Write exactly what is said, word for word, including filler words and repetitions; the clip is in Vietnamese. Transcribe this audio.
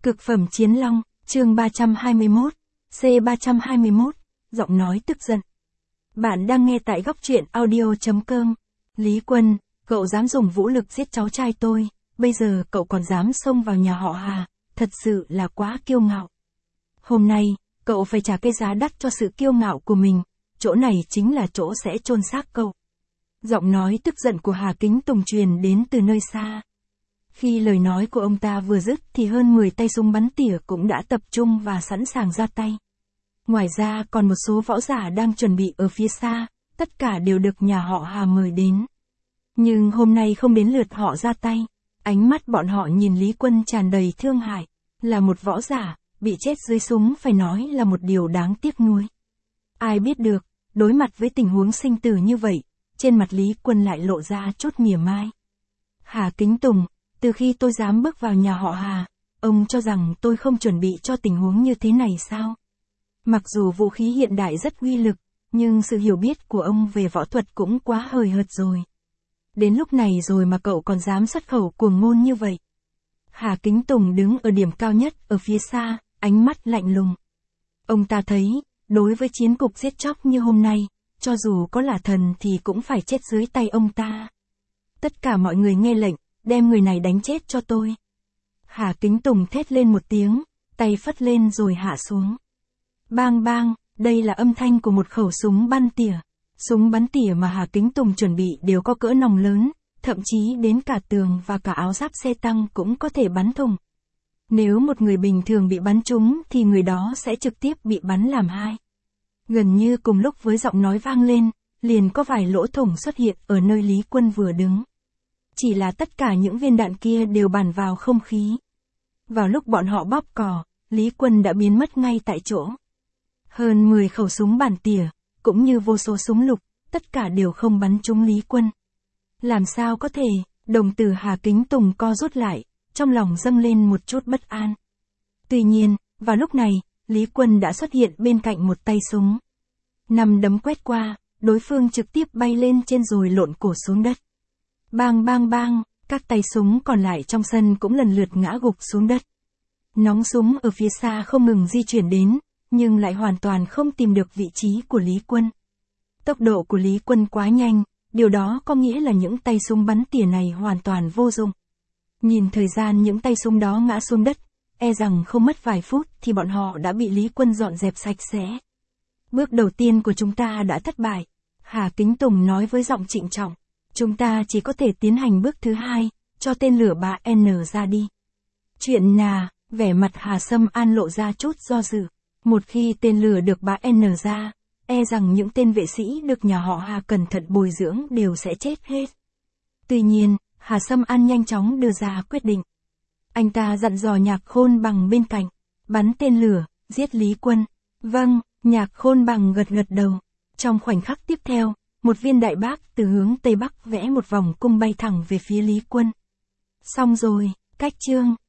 Cực phẩm chiến long, chương ba trăm hai mươi mốt, C ba trăm hai mươi mốt, giọng nói tức giận. Bạn đang nghe tại góc truyện audio chấm com. Lý Quân, cậu dám dùng vũ lực giết cháu trai tôi, bây giờ cậu còn dám xông vào nhà họ Hà, thật sự là quá kiêu ngạo. Hôm nay, cậu phải trả cái giá đắt cho sự kiêu ngạo của mình, chỗ này chính là chỗ sẽ chôn xác cậu. Giọng nói tức giận của Hà Kính Tùng truyền đến từ nơi xa. Khi lời nói của ông ta vừa dứt thì hơn mười tay súng bắn tỉa cũng đã tập trung và sẵn sàng ra tay. Ngoài ra còn một số võ giả đang chuẩn bị ở phía xa, tất cả đều được nhà họ Hà mời đến. Nhưng hôm nay không đến lượt họ ra tay, ánh mắt bọn họ nhìn Lý Quân tràn đầy thương hại, là một võ giả, bị chết dưới súng phải nói là một điều đáng tiếc nuối. Ai biết được, đối mặt với tình huống sinh tử như vậy, trên mặt Lý Quân lại lộ ra chút mỉa mai. Hà Kính Tùng, từ khi tôi dám bước vào nhà họ Hà, ông cho rằng tôi không chuẩn bị cho tình huống như thế này sao? Mặc dù vũ khí hiện đại rất uy lực, nhưng sự hiểu biết của ông về võ thuật cũng quá hời hợt rồi. Đến lúc này rồi mà cậu còn dám xuất khẩu cuồng ngôn như vậy. Hà Kính Tùng đứng ở điểm cao nhất ở phía xa, ánh mắt lạnh lùng. Ông ta thấy, đối với chiến cục giết chóc như hôm nay, cho dù có là thần thì cũng phải chết dưới tay ông ta. Tất cả mọi người nghe lệnh, đem người này đánh chết cho tôi. Hà Kính Tùng thét lên một tiếng, tay phất lên rồi hạ xuống. Bang bang, đây là âm thanh của một khẩu súng bắn tỉa. Súng bắn tỉa mà Hà Kính Tùng chuẩn bị đều có cỡ nòng lớn, thậm chí đến cả tường và cả áo giáp xe tăng cũng có thể bắn thủng. Nếu một người bình thường bị bắn trúng thì người đó sẽ trực tiếp bị bắn làm hai. Gần như cùng lúc với giọng nói vang lên, liền có vài lỗ thủng xuất hiện ở nơi Lý Quân vừa đứng. Chỉ là tất cả những viên đạn kia đều bắn vào không khí. Vào lúc bọn họ bóp cò, Lý Quân đã biến mất ngay tại chỗ. Hơn mười khẩu súng bắn tỉa, cũng như vô số súng lục, tất cả đều không bắn trúng Lý Quân. Làm sao có thể, đồng tử Hà Kính Tùng co rút lại, trong lòng dâng lên một chút bất an. Tuy nhiên, vào lúc này, Lý Quân đã xuất hiện bên cạnh một tay súng. Nắm đấm quét qua, đối phương trực tiếp bay lên trên rồi lộn cổ xuống đất. Bang bang bang, các tay súng còn lại trong sân cũng lần lượt ngã gục xuống đất. Nòng súng ở phía xa không ngừng di chuyển đến, nhưng lại hoàn toàn không tìm được vị trí của Lý Quân. Tốc độ của Lý Quân quá nhanh, điều đó có nghĩa là những tay súng bắn tỉa này hoàn toàn vô dụng. Nhìn thời gian những tay súng đó ngã xuống đất, e rằng không mất vài phút thì bọn họ đã bị Lý Quân dọn dẹp sạch sẽ. Bước đầu tiên của chúng ta đã thất bại, Hà Kính Tùng nói với giọng trịnh trọng. Chúng ta chỉ có thể tiến hành bước thứ hai, cho tên lửa ba N ra đi. Chuyện nà, vẻ mặt Hà Sâm An lộ ra chút do dự. Một khi tên lửa được ba N ra, e rằng những tên vệ sĩ được nhà họ Hà cẩn thận bồi dưỡng đều sẽ chết hết. Tuy nhiên, Hà Sâm An nhanh chóng đưa ra quyết định. Anh ta dặn dò Nhạc Khôn Bằng bên cạnh, bắn tên lửa, giết Lý Quân. Vâng, Nhạc Khôn Bằng gật gật đầu. Trong khoảnh khắc tiếp theo, một viên đại bác từ hướng Tây Bắc vẽ một vòng cung bay thẳng về phía Lý Quân. Xong rồi, cách chương.